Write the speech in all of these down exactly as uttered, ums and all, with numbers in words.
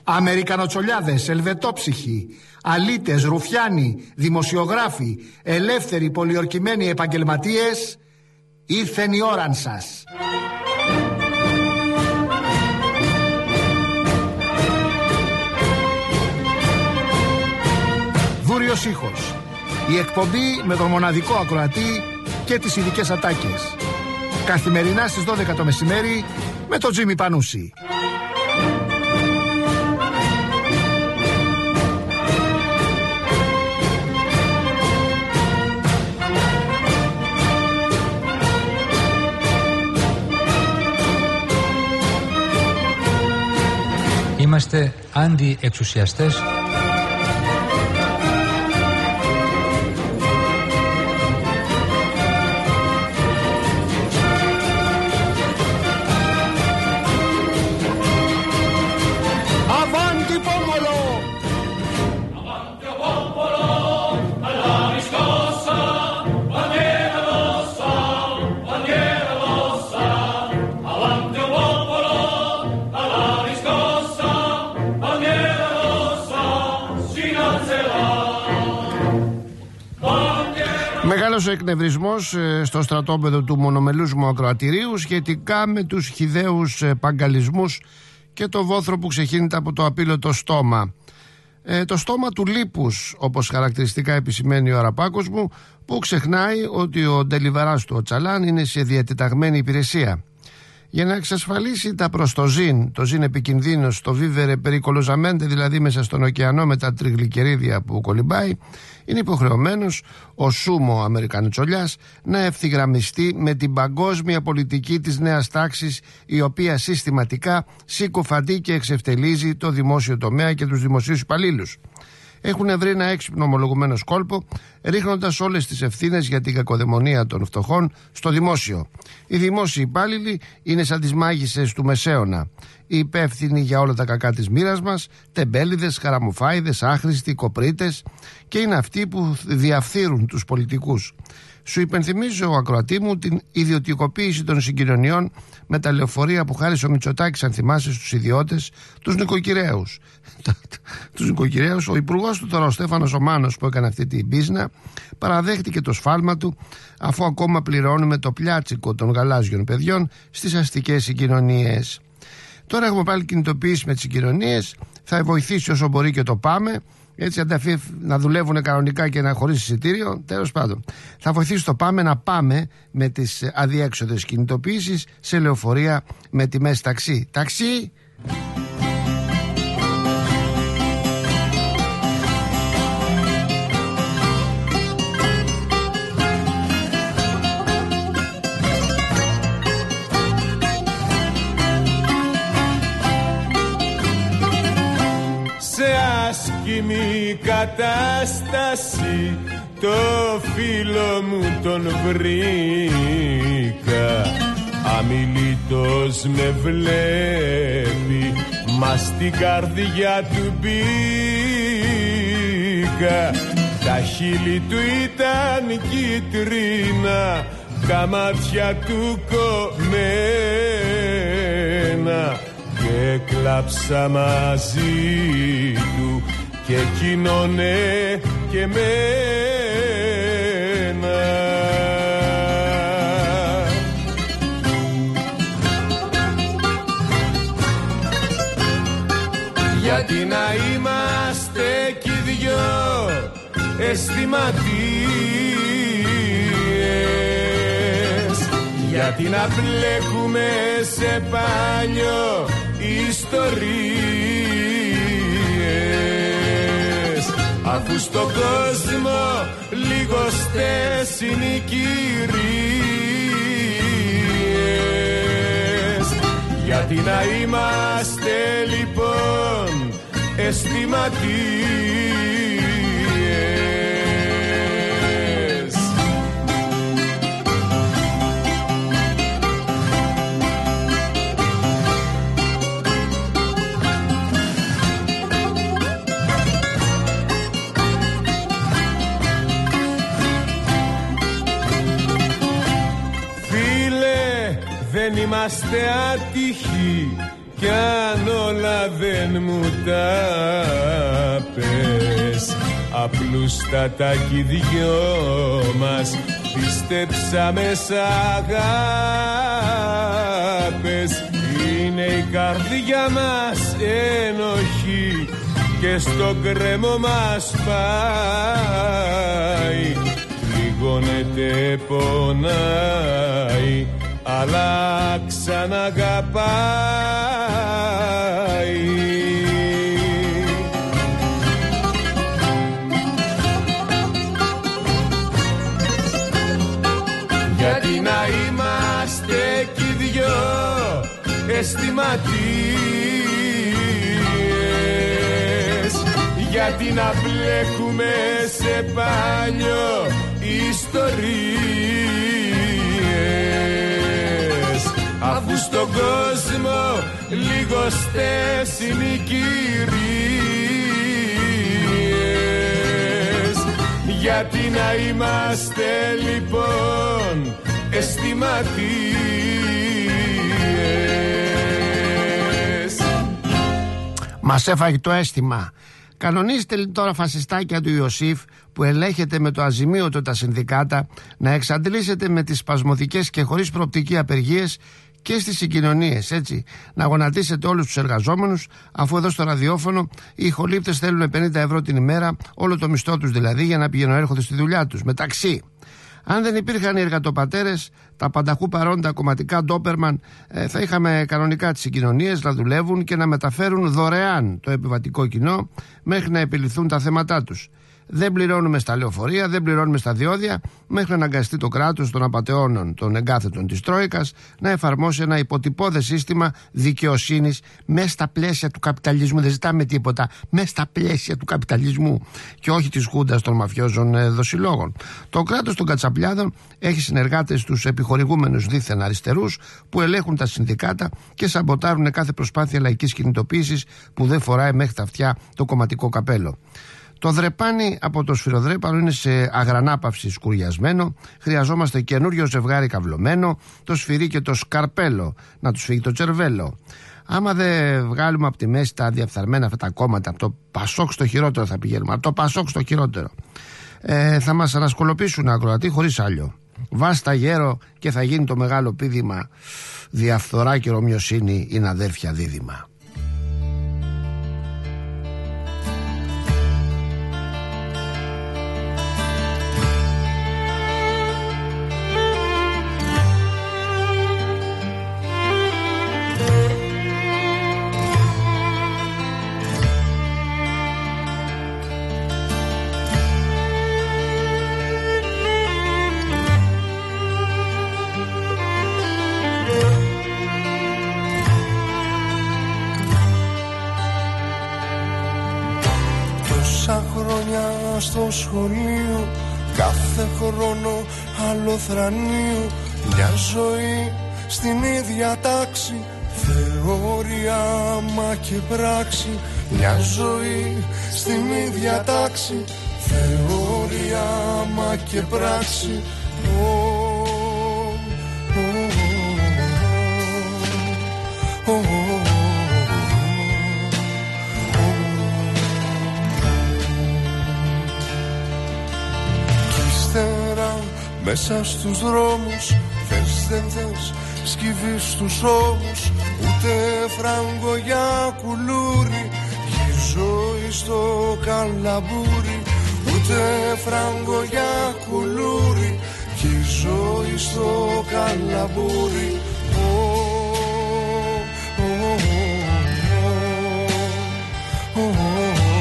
Αμερικανοτσολιάδες, ελβετόψυχοι, αλήτες, ρουφιάνοι, δημοσιογράφοι, ελεύθεροι πολιορκημένοι επαγγελματίες, ήρθεν η ώραν σας. Δούριος ήχος. Η εκπομπή με τον μοναδικό ακροατή και τις ειδικές ατάκες. Καθημερινά στις δώδεκα το μεσημέρι με τον Τζίμι Πανούση. Είμαστε αντιεξουσιαστές. Μεγάλος ο εκνευρισμός στο στρατόπεδο του μονομελούς μου ακροατηρίου σχετικά με τους χυδαίους παγκαλισμούς και το βόθρο που ξεχύνεται από το απείλωτο στόμα. Ε, το στόμα του λίπους, όπως χαρακτηριστικά επισημαίνει ο Αραπάκος μου, που ξεχνάει ότι ο ντελιβαράς του ο Τσαλάν είναι σε διατεταγμένη υπηρεσία. Για να εξασφαλίσει τα προς το ζήν, το ζήν επικινδύνος, το βίβερε περικολοζαμέντε, δηλαδή μέσα στον ωκεανό με τα τριγλικερίδια που κολυμπάει, είναι υποχρεωμένος ο σούμο Αμερικανοτσολιάς να ευθυγραμμιστεί με την παγκόσμια πολιτική της νέας τάξης, η οποία συστηματικά συκοφαντεί και εξευτελίζει το δημόσιο τομέα και τους δημοσίους υπαλλήλους. Έχουν βρει ένα έξυπνο ομολογουμένο κόλπο, ρίχνοντας όλες τις ευθύνες για την κακοδαιμονία των φτωχών στο δημόσιο. Οι δημόσιοι υπάλληλοι είναι σαν τις μάγισσες του Μεσαίωνα. Οι υπεύθυνοι για όλα τα κακά της μοίρας μας, τεμπέληδες, χαραμοφάιδες, άχρηστοι, κοπρίτες, και είναι αυτοί που διαφθείρουν τους πολιτικούς. Σου υπενθυμίζω, ακροατή μου, την ιδιωτικοποίηση των συγκοινωνιών με τα λεωφορεία που χάρισε ο Μητσοτάκης, αν θυμάσαι, στους ιδιώτες, τους νοικοκυρέους. Τους νοικοκυρέους, ο υπουργός του τώρα, ο Στέφανος ο Μάνος, που έκανε αυτή την μπίζνα, παραδέχτηκε το σφάλμα του, αφού ακόμα πληρώνουμε το πλιάτσικο των γαλάζιων παιδιών στις αστικές συγκοινωνίες. Τώρα έχουμε πάλι κινητοποιήσει με τις συγκοινωνίες, θα βοηθήσει όσο μπορεί και το ΠΑΜΕ. Έτσι, αντί να δουλεύουν κανονικά και να χωρίς εισιτήριο, τέλος πάντων, θα βοηθήσει το ΠΑΜΕ να πάμε με τις αδιέξοδες κινητοποιήσεις σε λεωφορεία με τιμές ταξί. Ταξί! Άσχημη κατάσταση το φίλο μου τον βρήκα, αμιλήτως με βλέπει, μα στην καρδιά του μπήκα. Τα χείλη του ήταν κίτρινα, τα μάτια του κομμένα, και κλάψα μαζί του και εκείνονε και μένα. Γιατί να είμαστε κι οι δυο αισθηματίες, γιατί να μπλέκουμε σε πάνιο ιστορίες, αφού στον κόσμο λιγοστές είναι οι κυρίες. Γιατί να είμαστε λοιπόν αισθηματίες. Δεν είμαστε άτυχοι κι αν όλα δεν μου τα πες. Απλούστατα κι οι δυο μας πιστέψαμε σ' αγάπες. Είναι η καρδιά μας ενοχή και στο κρέμο μας πάει. Πληγώνεται, πονάει, αλλά ξαναγαπάει. Γιατί να είμαστε κι οι δυο αισθηματίες, γιατί να μπλέκουμε σε παλιό ιστορίες, αφού στον κόσμο λιγοστές είναι οι κυρίες. Γιατί να είμαστε λοιπόν αισθηματίες. Μας έφαγε το αίσθημα. Κανονίστε τώρα, φασιστάκια του Ιωσήφ, που ελέγχετε με το αζημίωτο τα συνδικάτα, να εξαντλήσετε με τις σπασμωδικές και χωρίς προοπτική απεργίες και στις συγκοινωνίες, έτσι. Να γονατίσετε όλους τους εργαζόμενους, αφού εδώ στο ραδιόφωνο οι ηχολήπτες θέλουν πενήντα ευρώ την ημέρα, όλο το μισθό τους δηλαδή, για να πηγαίνουν έρχονται στη δουλειά τους, με ταξί. Αν δεν υπήρχαν οι εργατοπατέρες, τα πανταχού παρόντα κομματικά ντόπερμαν, ε, θα είχαμε κανονικά τις συγκοινωνίες να δουλεύουν και να μεταφέρουν δωρεάν το επιβατικό κοινό μέχρι να επιληθούν τα θέματά τους. Δεν πληρώνουμε στα λεωφορεία, δεν πληρώνουμε στα διόδια, μέχρι να αναγκαστεί το κράτος των απατεώνων των εγκάθετων της Τρόικας να εφαρμόσει ένα υποτυπώδες σύστημα δικαιοσύνης μέσα στα πλαίσια του καπιταλισμού. Δεν ζητάμε τίποτα, μέσα στα πλαίσια του καπιταλισμού και όχι της χούντας των μαφιόζων ε, δοσιλόγων. Το κράτος των κατσαπλιάδων έχει συνεργάτες τους επιχορηγούμενους δίθεν αριστερούς που ελέγχουν τα συνδικάτα και σαμποτάρουν κάθε προσπάθεια λαϊκής κινητοποίησης που δεν φοράει μέχρι τα αυτιά το κομματικό καπέλο. Το δρεπάνι από το σφυροδρέπανο είναι σε αγρανάπαυση σκουριασμένο. Χρειαζόμαστε καινούριο ζευγάρι καυλωμένο, το σφυρί και το σκαρπέλο, να του φύγει το τσερβέλο. Άμα δεν βγάλουμε από τη μέση τα διαφθαρμένα αυτά τα κόμματα, από το Πασόκ στο χειρότερο θα πηγαίνουμε, από το Πασόκ στο χειρότερο, ε, θα μας ανασκολοπίσουν ακροατή χωρίς άλλο. Βάστα γέρο και θα γίνει το μεγάλο πήδημα. Διαφθορά και ρωμιοσύνη είναι αδέρφια δίδυμα. Στο σχολείο κάθε χρόνο άλλο θρανείο, μια ζωή στην ίδια τάξη, θεωρία μα και πράξη. Μια ζωή στην ίδια τάξη, θεωρία μα και πράξη. Oh, oh, oh, oh, oh. Μέσα στους δρόμους θες δεν θες, σκύβεις στους ώμους, ούτε φράγκο για κουλούρι, η ζωή στο καλαμπούρι. Ούτε φράγκο για κουλούρι, η ζωή στο καλαμπούρι. Oh, oh, oh, oh, oh, oh.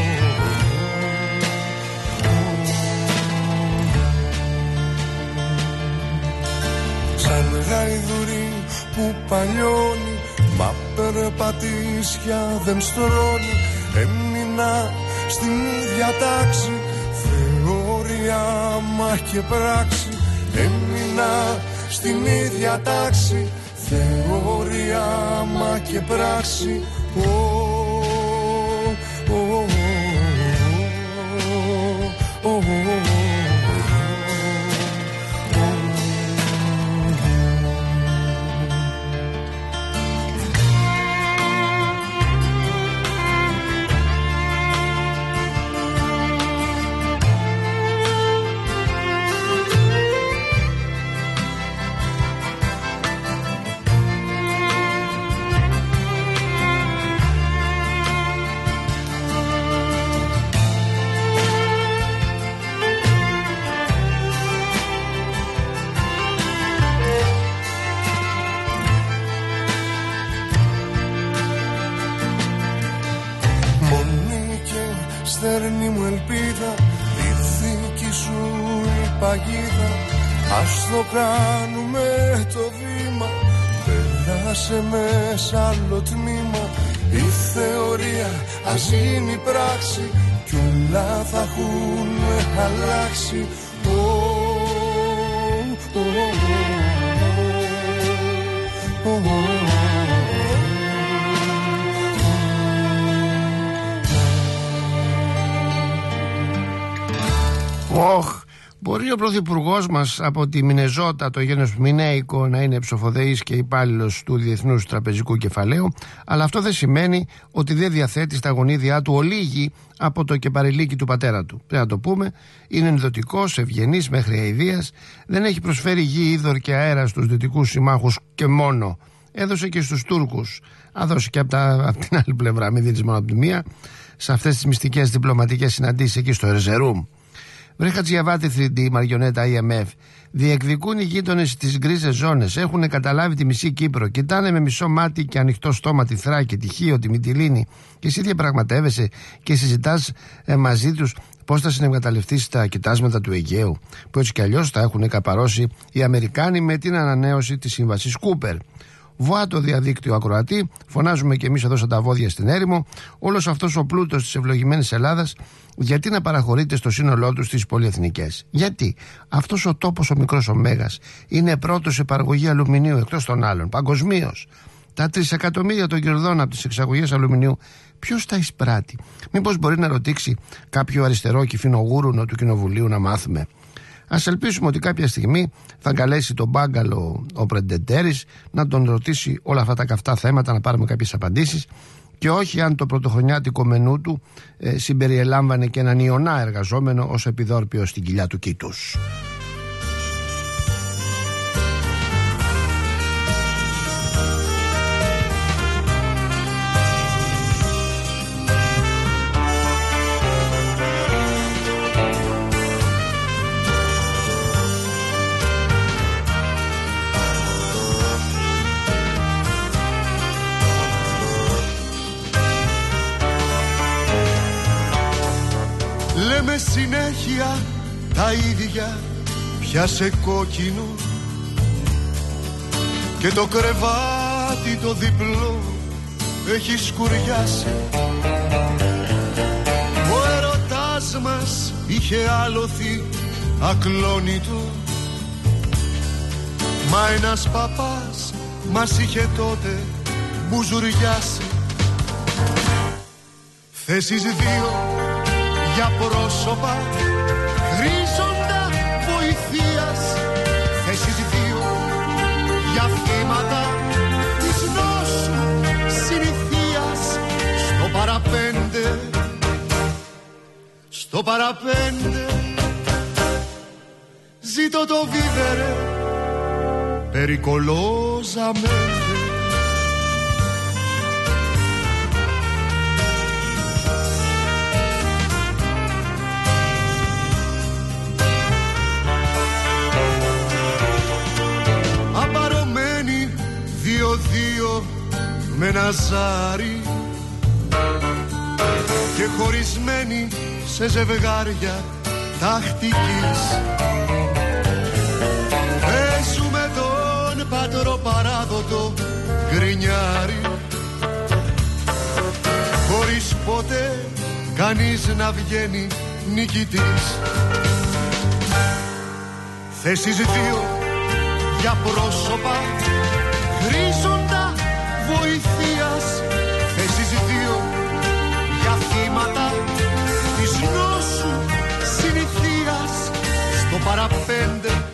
Σαν γαϊδουρί που παλιώνει, μα περπατήσια δεν στρώνει. Έμεινα στην ίδια τάξη, θεωρία μα και πράξη. Έμεινα στην ίδια τάξη, θεωρία μα και πράξη. Oh, oh, oh, oh, oh, oh. στερνή μου ελπίδα, η δική σου η παγίδα. Ας το κάνουμε το βήμα, περάσε με σ' άλλο τμήμα. Η θεωρία ας γίνει πράξη κι όλα θα έχουν αλλάξει. Ωχ, μπορεί ο πρωθυπουργός μας από τη Μινεζότα, το γένος Μινέικο, να είναι ψοφοδεής και υπάλληλος του Διεθνούς Τραπεζικού Κεφαλαίου, αλλά αυτό δεν σημαίνει ότι δεν διαθέτει στα γονίδια του ολίγη από το κεπαριλίκι του πατέρα του. Πρέπει να το πούμε, είναι ενδοτικός, ευγενής μέχρι αηδίας, δεν έχει προσφέρει γη, είδωρ και αέρα στους δυτικούς συμμάχους και μόνο. Έδωσε και στους Τούρκους. Α, δώσει και από, τα, από την άλλη πλευρά, μην δίνεις μόνο από τη μία, σε αυτές τις μυστικές διπλωματικές συναντήσεις εκεί στο Ερζερούμ. Βρε Χατζιαβάτη θρι ντι, Μαριονέτα, άι εμ εφ. Διεκδικούν οι γείτονες στις γκρίζες ζώνες. Έχουν καταλάβει τη μισή Κύπρο. Κοιτάνε με μισό μάτι και ανοιχτό στόμα τη Θράκη, τη Χίο, τη Μυτιλήνη. Και εσύ διαπραγματεύεσαι και συζητάς ε, μαζί τους πώς θα συνεκμεταλλευτείς τα κοιτάσματα του Αιγαίου, που έτσι κι αλλιώς θα έχουν καπαρώσει οι Αμερικάνοι με την ανανέωση της σύμβασης Κούπερ. Βουά το διαδίκτυο ακροατή, φωνάζουμε κι εμείς εδώ σαν τα βόδια στην έρημο. Όλος αυτός ο πλούτος της ευλογημένης Ελλάδας, γιατί να παραχωρείται στο σύνολό του στις πολυεθνικές? Γιατί αυτός ο τόπος, ο μικρός ο Μέγας, είναι πρώτος σε παραγωγή αλουμινίου εκτός των άλλων, παγκοσμίως. Τα τρισεκατομμύρια των κερδών από τις εξαγωγές αλουμινίου, ποιος τα εισπράττει? Μήπως μπορεί να ρωτήσει κάποιο αριστερό κυφινογούρουνο του Κοινοβουλίου να μάθουμε? Ας ελπίσουμε ότι κάποια στιγμή θα καλέσει τον Μπάγκαλο ο Πρεντετέρης να τον ρωτήσει όλα αυτά τα καυτά θέματα, να πάρουμε κάποιες απαντήσεις, και όχι αν το πρωτοχρονιάτικο μενού του ε, συμπεριελάμβανε και έναν ιονά εργαζόμενο ως επιδόρπιο στην κοιλιά του κήτους. Λέμε συνέχεια τα ίδια, πιάσε κόκκινο και το κρεβάτι το διπλό έχει σκουριάσει. Ο έρωτάς μας είχε άλοθη ακλόνητο, μα ένας παπάς μας είχε τότε μπουζουριάσει. Θέσεις δύο για πρόσωπα χρήζοντα βοηθείας, θέσεις δύο για θύματα της νόσου συνηθείας. Στο παραπέντε, στο παραπέντε ζήτω το βίβερε περικολόζαμε. Δύο με ένα ζάρι και χωρισμένοι σε ζευγάρια τακτικής. Παίζουμε τον πατροπαράδοτο γκρινιάρι, χωρίς ποτέ κανείς να βγαίνει νικητής. Θέσεις δύο για πρόσωπα χρήζοντα βοηθείας, θέσεις δύο για θύματα της νόσου συνηθείας. Στο παραπέντε,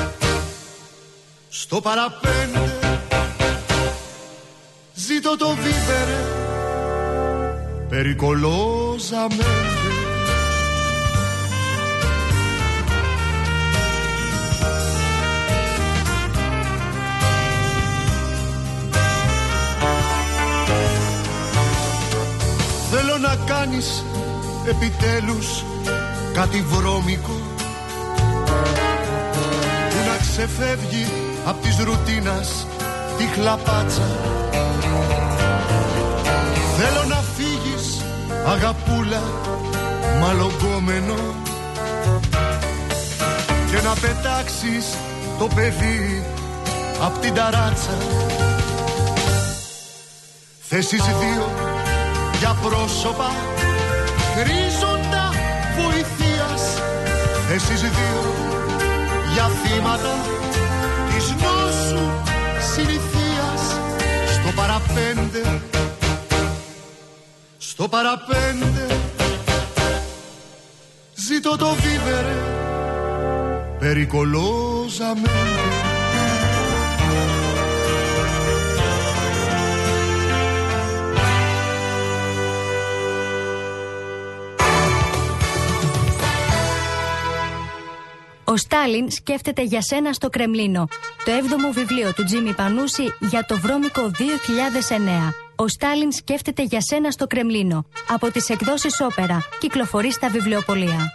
στο παραπέντε ζήτω το βίβερε περικολόζαμε. Θέλω να κάνεις επιτέλους κάτι βρώμικο που να ξεφεύγει απ' της ρουτίνας τη χλαπάτσα. Θέλω να φύγεις αγαπούλα μαλογκόμενο και να πετάξεις το παιδί απ' την ταράτσα. Θέσεις δύο για πρόσωπα χρήζοντα βοηθείας. Θέσεις δύο για θύματα της νόσου συνηθείας. Στο παραπέντε, στο παραπέντε ζήτω το βίβερε περικολόζαμε. Ο Στάλιν σκέφτεται για σένα στο Κρεμλίνο. Το έβδομο βιβλίο του Τζίμι Πανούση για το βρώμικο δύο χιλιάδες εννέα. Ο Στάλιν σκέφτεται για σένα στο Κρεμλίνο. Από τις εκδόσεις Όπερα. Κυκλοφορεί στα βιβλιοπωλεία.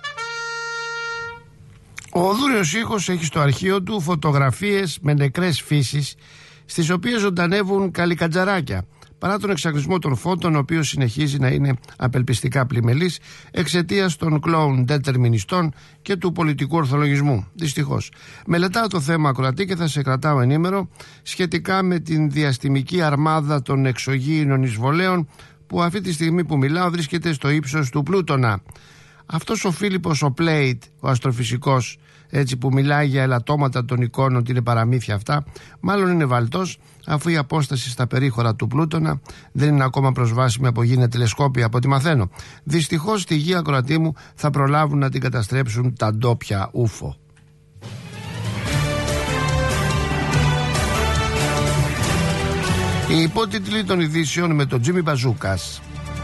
Ο Δούριος Ήχος έχει στο αρχείο του φωτογραφίες με νεκρές φύσεις, στις οποίες ζωντανεύουν καλικατζαράκια. Παρά τον εξαγρισμό των φώτων, ο οποίος συνεχίζει να είναι απελπιστικά πλημελής εξαιτίας των κλόουν ντετερμινιστών και του πολιτικού ορθολογισμού. Δυστυχώς. Μελετάω το θέμα, ακροατή, και θα σε κρατάω ενήμερο σχετικά με την διαστημική αρμάδα των εξωγήινων εισβολέων που αυτή τη στιγμή που μιλάω βρίσκεται στο ύψος του Πλούτονα. Αυτός ο Φίλιππος ο Πλέιτ, ο αστροφυσικός, έτσι, που μιλάει για ελαττώματα των εικόνων ότι είναι παραμύθια αυτά, μάλλον είναι βαλτός, αφού η απόσταση στα περίχωρα του Πλούτονα δεν είναι ακόμα προσβάσιμη από γήινα τηλεσκόπια, από ό,τι μαθαίνω. Δυστυχώς στη γη, ακροατή μου, θα προλάβουν να την καταστρέψουν τα ντόπια ούφο. Οι υπότιτλοι των ειδήσεων με τον Τζίμι Μπαζούκας.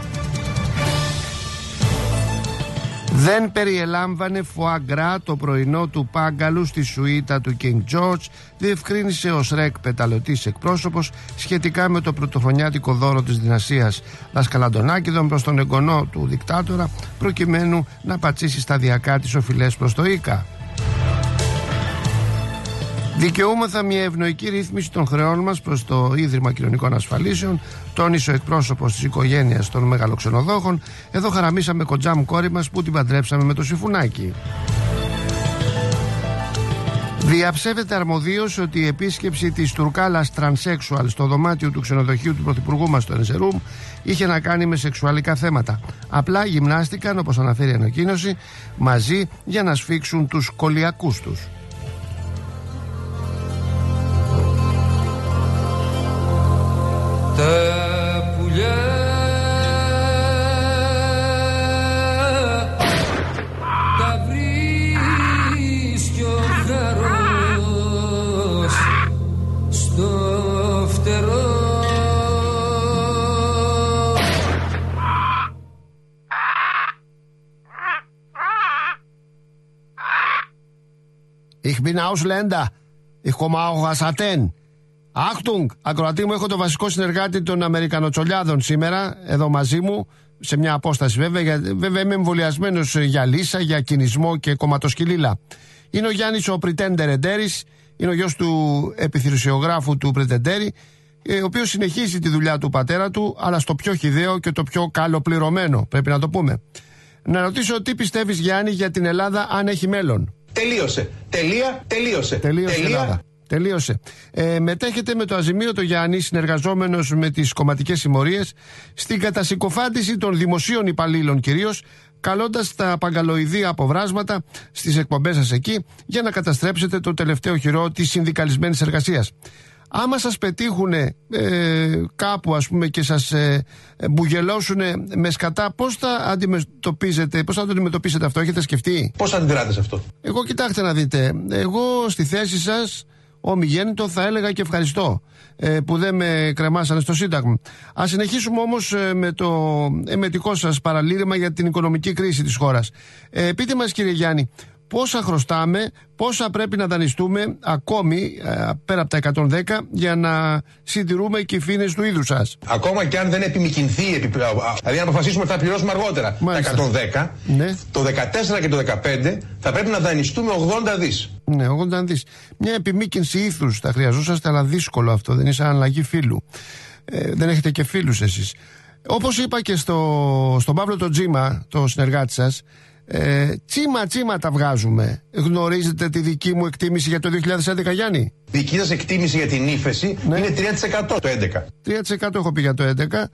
Δεν περιελάμβανε φουαγκρά το πρωινό του Πάγκαλου στη σουίτα του King George, διευκρίνησε ο ΣΡΕΚ πεταλωτής εκπρόσωπος σχετικά με το πρωτοχρονιάτικο δώρο της δυναστείας Δασκαλαντονάκηδων προς τον εγγονό του δικτάτορα, προκειμένου να πατσίσει σταδιακά τις οφειλές προς το ΙΚΑ. Δικαιούμεθα μια ευνοϊκή ρύθμιση των χρεών μας προς το Ίδρυμα Κοινωνικών Ασφαλίσεων, τόνισε ο εκπρόσωπος της οικογένειας των μεγαλοξενοδόχων. Εδώ χαραμίσαμε κοντζάμ κόρη μας που την παντρέψαμε με το Συφουνάκι. Διαψεύεται αρμοδίως ότι η επίσκεψη της Τουρκάλας τρανσέξουαλ στο δωμάτιο του ξενοδοχείου του πρωθυπουργού μας στο Ενζερούμ είχε να κάνει με σεξουαλικά θέματα. Απλά γυμνάστηκαν, όπως αναφέρει η ανακοίνωση, μαζί για να σφίξουν τους κολιακούς τους. Τα πουλιά τα βρίσκει ο χαρός στο φτερό. Ich bin Ausländer. Ich komme auch aus Athen. Achtung, ακροατή μου, έχω το βασικό συνεργάτη των Αμερικανοτσολιάδων σήμερα εδώ μαζί μου, σε μια απόσταση βέβαια, για, βέβαια είμαι εμβολιασμένος για λύσα, για κινησμό και κομματοσκυλίλα. Είναι ο Γιάννης ο Πριτέντερ Εντέρης, είναι ο γιος του επιθυρσιογράφου του Πριτεντέρη, ο οποίος συνεχίζει τη δουλειά του πατέρα του, αλλά στο πιο χυδαίο και το πιο καλοπληρωμένο, πρέπει να το πούμε. Να ρωτήσω τι πιστεύεις, Γιάννη, για την Ελλάδα, αν έχει μέλλον. Τελείωσε. Τελεία, τελείωσε. Τελείωσε η Ελλάδα. Τελείωσε. Ε, μετέχετε με το αζημίωτο Γιάννη, συνεργαζόμενος με τις κομματικές συμμορίες, στην κατασυκοφάντηση των δημοσίων υπαλλήλων κυρίως, καλώντας τα παγκαλοειδή αποβράσματα στις εκπομπές σας εκεί για να καταστρέψετε το τελευταίο χειρό της συνδικαλισμένης εργασίας. Άμα σας πετύχουν ε, κάπου, ας πούμε, και σας ε, μπουγελώσουν με σκατά, πώς θα αντιμετωπίζετε, πώς θα το αντιμετωπίσετε αυτό, έχετε σκεφτεί? Πώς αντιδράτε σε αυτό? Εγώ, κοιτάξτε να δείτε, εγώ στη θέση σας, ομιγέννητο, θα έλεγα και ευχαριστώ ε, που δεν με κρεμάσανε στο Σύνταγμα. Ας συνεχίσουμε όμως ε, με το εμετικό σας παραλήρημα για την οικονομική κρίση της χώρας. Ε, πείτε μας, κύριε Γιάννη, πόσα χρωστάμε, πόσα πρέπει να δανειστούμε ακόμη ε, πέρα από τα εκατόν δέκα για να συντηρούμε και οι φήνες του είδους σας? Ακόμα και αν δεν επιμηκυνθεί, επιπλέον, δηλαδή αν αποφασίσουμε ότι θα πληρώσουμε αργότερα, μάλιστα, τα εκατόν δέκα, ναι, το δεκατέσσερα και το δεκαπέντε θα πρέπει να δανειστούμε ογδόντα δις. Ναι, ογδόντα δις. Μια επιμήκυνση ήθους θα χρειαζόσαστε, αλλά δύσκολο αυτό, δεν είναι σαν αλλαγή φίλου. Ε, δεν έχετε και φίλους εσείς. Όπως είπα και στο, στον Παύλο τον Τζίμα, το συνεργάτη σας, ε, τσίμα τσίμα τα βγάζουμε. Γνωρίζετε τη δική μου εκτίμηση για το δύο χιλιάδες έντεκα, Γιάννη? Δική σας εκτίμηση για την ύφεση, ναι, είναι τρία τοις εκατό το έντεκα. τρία τοις εκατό έχω πει για το έντεκα.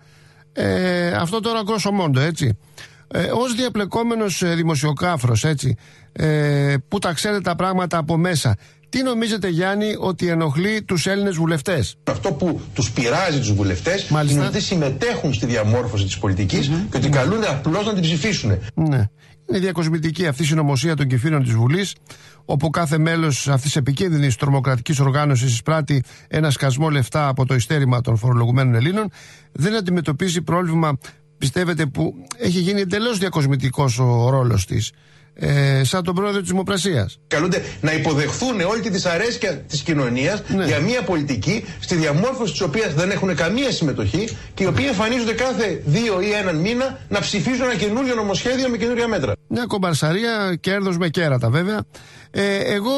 Ε, αυτό τώρα γκρόσο μόντο, έτσι. Ε, ως διαπλεκόμενος ε, δημοσιογράφος, έτσι, ε, που τα ξέρετε τα πράγματα από μέσα, τι νομίζετε, Γιάννη, ότι ενοχλεί τους Έλληνες βουλευτές? Αυτό που τους πειράζει τους βουλευτές, μάλιστα, είναι ότι συμμετέχουν στη διαμόρφωση της πολιτικής, mm-hmm, και ότι καλούνται απλώς να την ψηφίσουν. Ναι. Είναι διακοσμητική αυτή η συνωμοσία των κεφύρων της Βουλής, όπου κάθε μέλος αυτής της επικίνδυνης τρομοκρατικής οργάνωσης εισπράττει ένα σκασμό λεφτά από το ειστέρημα των φορολογουμένων Ελλήνων. Δεν αντιμετωπίζει πρόβλημα, πιστεύετε, που έχει γίνει εντελώς διακοσμητικός ο ρόλος της, ε, σαν τον πρόεδρο της Δημοπρασίας? Καλούνται να υποδεχθούν όλη τη δυσαρέσκεια της κοινωνίας, ναι, για μια πολιτική στη διαμόρφωση της οποίας δεν έχουν καμία συμμετοχή και οι οποίοι εμφανίζονται κάθε δύο ή έναν μήνα να ψηφίζουν ένα καινούριο νομοσχέδιο με καινούρια μέτρα. Μια κομπαρσαρία, κέρδος με κέρατα βέβαια. Ε, εγώ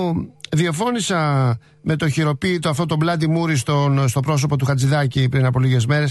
διαφώνησα με το χειροποίητο αυτό τον Μπλάντι Μούρι στον, στο πρόσωπο του Χατζηδάκη πριν από λίγες μέρες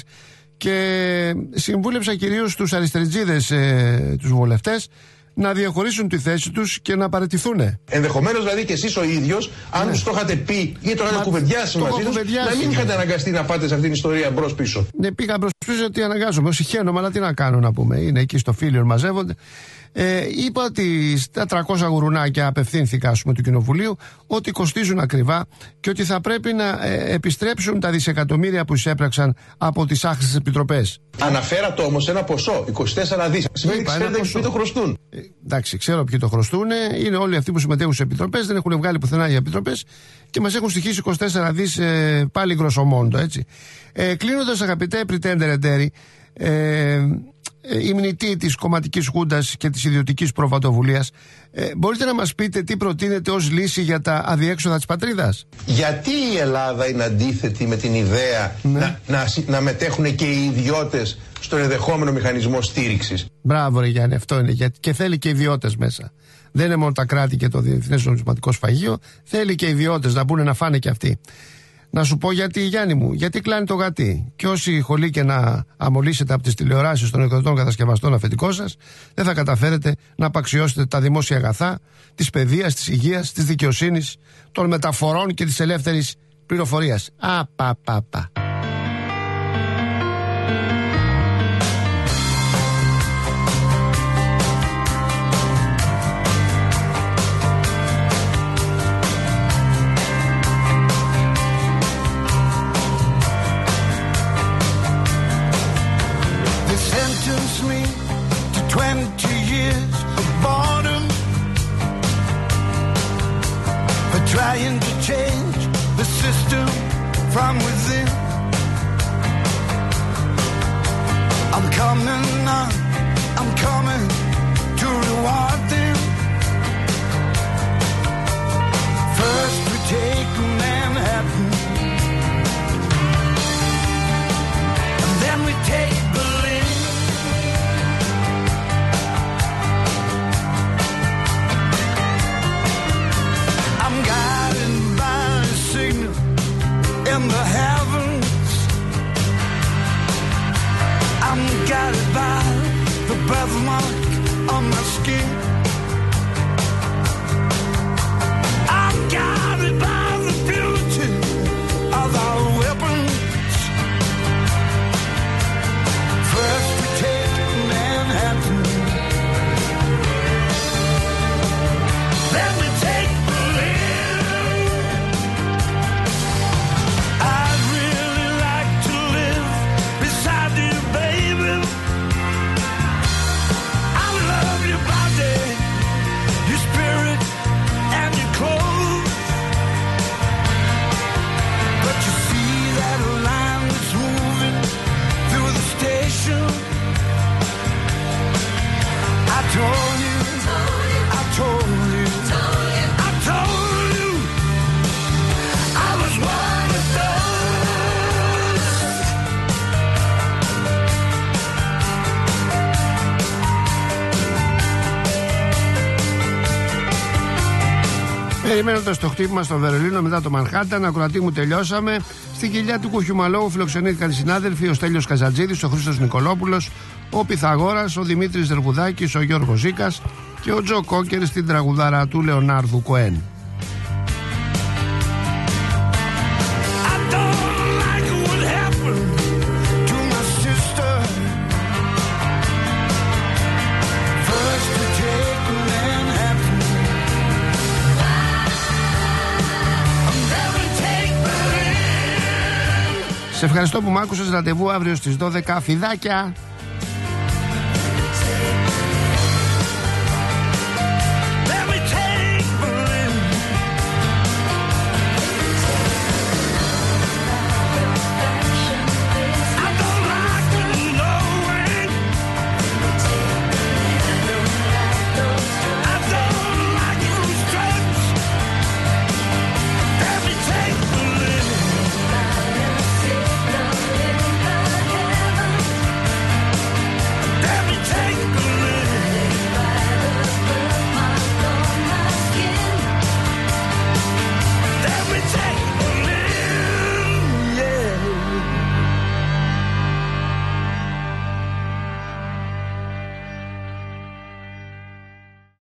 και συμβούλεψα κυρίως τους αριστεριτζίδες, ε, τους βουλευτές, να διαχωρίσουν τη θέση τους και να παραιτηθούν. Ενδεχομένως δηλαδή και εσείς ο ίδιος, αν ναι, τους το είχατε πει ή το είχατε κουβεντιάσει μαζί τους, να μην είχατε αναγκαστεί να πάτε σε αυτήν την ιστορία μπρος πίσω. Ναι, πήγα μπρος πίσω ότι αναγκάζομαι. Όσοι χαίνομαι, αλλά τι να κάνω, να πούμε. Είναι εκεί στο Φίλιον, μαζεύονται. Ε, είπα ότι στα τριακόσια γουρουνάκια απευθύνθηκα, ας πούμε, του Κοινοβουλίου, ότι κοστίζουν ακριβά και ότι θα πρέπει να ε, επιστρέψουν τα δισεκατομμύρια που εισέπραξαν από τις άχρηστες επιτροπές. Αναφέρατε όμως ένα ποσό, είκοσι τέσσερα δις. Σημαίνει ότι ξέρετε ποιοι το χρωστούν. Ε, εντάξει, ξέρω ποιοι το χρωστούν. Είναι όλοι αυτοί που συμμετέχουν σε επιτροπές, δεν έχουν βγάλει πουθενά οι επιτροπές και μας έχουν στοιχήσει είκοσι τέσσερα δις, ε, πάλι γκροσομόντο, έτσι. Ε, Κλείνοντας, αγαπητέ Pretender εταίροι, ε, η μνητή της κομματικής χούντας και της ιδιωτικής προπρωτοβουλίας, ε, μπορείτε να μας πείτε τι προτείνετε ως λύση για τα αδιέξοδα της πατρίδας? Γιατί η Ελλάδα είναι αντίθετη με την ιδέα, ναι, να, να, να μετέχουν και οι ιδιώτες στον ενδεχόμενο μηχανισμό στήριξης? Μπράβο ρε Γιάννη, αυτό είναι, γιατί και θέλει και ιδιώτες μέσα. Δεν είναι μόνο τα κράτη και το Διεθνές Νομισματικό Σφαγείο, θέλει και ιδιώτες να μπουν να φάνε και αυτοί. Να σου πω γιατί, Γιάννη μου, γιατί κλάνει το γατί. Και όσοι χολεί και να αμολύσετε από τις τηλεοράσεις των εκδοτών κατασκευαστών αφεντικό σας, δεν θα καταφέρετε να απαξιώσετε τα δημόσια αγαθά της παιδείας, της υγείας, της δικαιοσύνης, των μεταφορών και της ελεύθερης πληροφορίας. Α, πα, πα, πα. Trying to change the system from within. I'm coming on, I'm coming to reward them. First we take Manhattan, and then we take Berlin. I'm guided by a signal in the heavens. I'm guided by the birthmark on my skin. I'm guided by the beauty of our weapons. First we take Manhattan, then we take beside you, baby. I love your body. Περιμένοντας το χτύπημα στο Βερολίνο μετά το Μανχάταν, ακροατή μου, τελειώσαμε. Στην κοιλιά του Κουχιουμαλόγου φιλοξενήθηκαν οι συνάδελφοι: ο Στέλιος Καζατζίδης, ο Χρήστος Νικολόπουλος, ο Πιθαγόρας, ο Δημήτρης Δερβουδάκης, ο Γιώργος Ζήκας και ο Τζο Κόκερ στην τραγουδάρα του Λεωνάρδου Κοέν. Σε ευχαριστώ που μ' άκουσες. Ραντεβού αύριο στις δώδεκα. Φιδάκια!